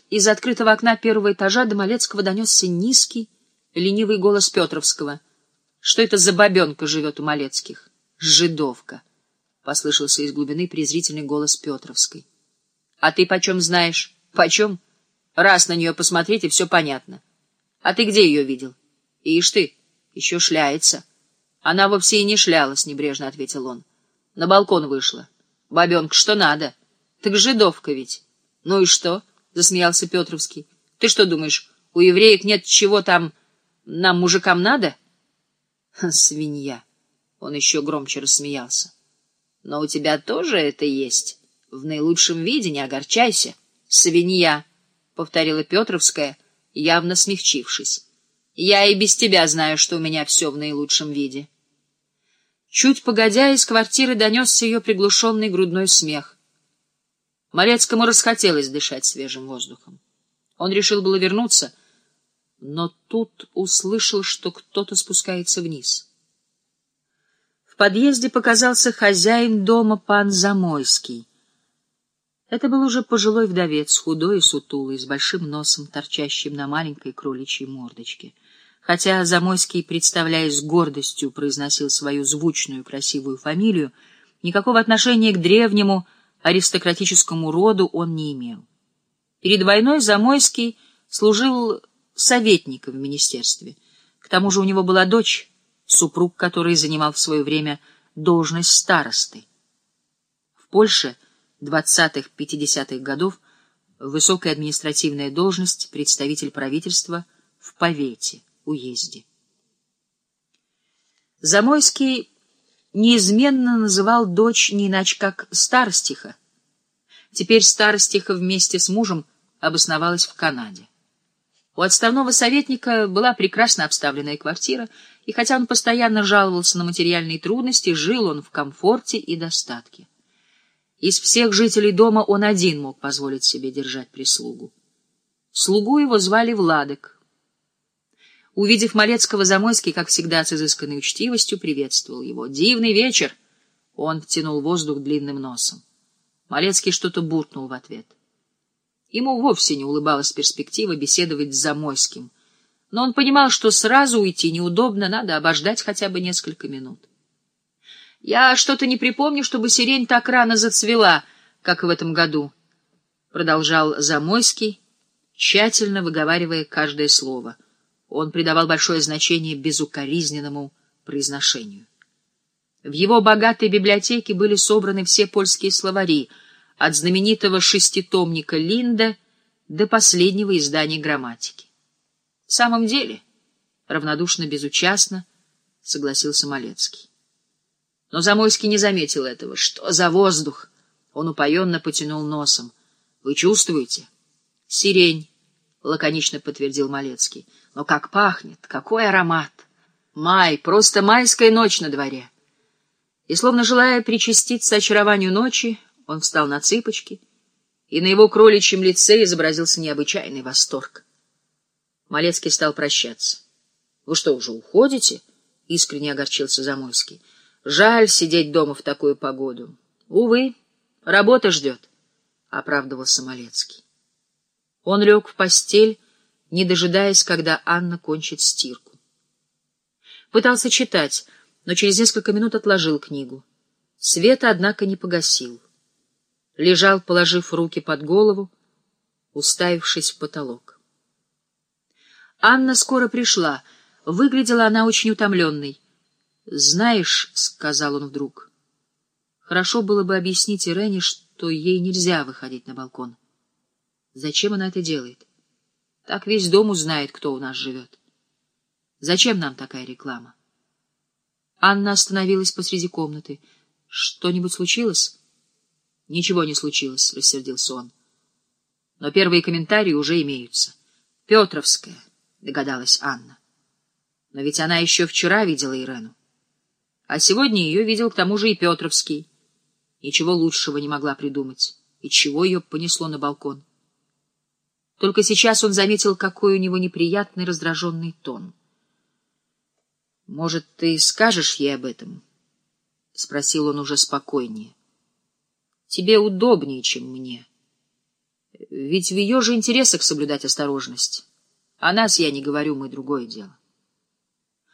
из открытого окна первого этажа до Малецкого донесся низкий, ленивый голос Петровского. Что это за бабенка живет у Малецких? Жидовка, — послышался из глубины презрительный голос Петровской. — А ты почем знаешь? Почем? Раз на нее посмотреть, и все понятно. А ты где ее видел? Ишь ты, еще шляется. Она вовсе и не шлялась, — небрежно ответил он. На балкон вышла. Бабенка, что надо? Так жидовка ведь. Ну и что? — засмеялся Петровский. Ты что думаешь, у евреек нет чего там нам, мужикам, надо? Свинья. Он еще громче рассмеялся. Но у тебя тоже это есть. В наилучшем виде, не огорчайся. Свинья, — повторила Петровская, явно смягчившись. Я и без тебя знаю, что у меня все в наилучшем виде. Чуть погодя, из квартиры донесся ее приглушенный грудной смех. Малецкому расхотелось дышать свежим воздухом. Он решил было вернуться, но тут услышал, что кто-то спускается вниз. В подъезде показался хозяин дома, пан Замойский. Это был уже пожилой вдовец, худой и сутулый, с большим носом, торчащим на маленькой кроличьей мордочке. Хотя Замойский, представляясь с гордостью, произносил свою звучную красивую фамилию, никакого отношения к древнему аристократическому роду он не имел. Перед войной Замойский служил советником в министерстве. К тому же у него была дочь, супруг которой занимал в свое время должность старосты. В Польше 20-50-х годов высокая административная должность, представитель правительства в повете, уезде. Замойский неизменно называл дочь не иначе как старостиха. Теперь старостиха вместе с мужем обосновалась в Канаде. У отставного советника была прекрасно обставленная квартира, и хотя он постоянно жаловался на материальные трудности, жил он в комфорте и достатке. Из всех жителей дома он один мог позволить себе держать прислугу. Слугу его звали Владык. Увидев Малецкого, Замойский, как всегда, с изысканной учтивостью приветствовал его. «Дивный вечер!» — он втянул воздух длинным носом. Малецкий что-то буркнул в ответ. Ему вовсе не улыбалась перспектива беседовать с Замойским, но он понимал, что сразу уйти неудобно, надо обождать хотя бы несколько минут. «Я что-то не припомню, чтобы сирень так рано зацвела, как в этом году», — продолжал Замойский, тщательно выговаривая каждое слово. Он придавал большое значение безукоризненному произношению. В его богатой библиотеке были собраны все польские словари, от знаменитого шеститомника Линда до последнего издания грамматики. — В самом деле, — равнодушно, безучастно согласился Малецкий. Но Замойский не заметил этого. — Что за воздух? — он упоенно потянул носом. — Вы чувствуете? — Сирень, — лаконично подтвердил Малецкий. — Но как пахнет! Какой аромат! Май, просто майская ночь на дворе! И, словно желая причаститься очарованию ночи, он встал на цыпочки, и на его кроличьем лице изобразился необычайный восторг. Малецкий стал прощаться. — Вы что, уже уходите? — искренне огорчился Замойский. — Жаль сидеть дома в такую погоду. — Увы, работа ждет, — оправдывался Малецкий. Он лег в постель, не дожидаясь, когда Анна кончит стирку. Пытался читать, но через несколько минут отложил книгу. Света, однако, не погасил. Лежал, положив руки под голову, уставившись в потолок. Анна скоро пришла. Выглядела она очень утомленной. — Знаешь, — сказал он вдруг, — хорошо было бы объяснить Ирене, что ей нельзя выходить на балкон. Зачем она это делает? Так весь дом узнает, кто у нас живет. Зачем нам такая реклама? Анна остановилась посреди комнаты. — Что-нибудь случилось? — Ничего не случилось, — рассердился он. Но первые комментарии уже имеются. — Петровская, — догадалась Анна. Но ведь она еще вчера видела Ирену. А сегодня ее видел к тому же и Петровский. Ничего лучшего не могла придумать. И чего ее понесло на балкон? Только сейчас он заметил, какой у него неприятный раздраженный тон. — Может, ты скажешь ей об этом? — спросил он уже спокойнее. — Тебе удобнее, чем мне. Ведь в ее же интересах соблюдать осторожность. О нас я не говорю, мы другое дело.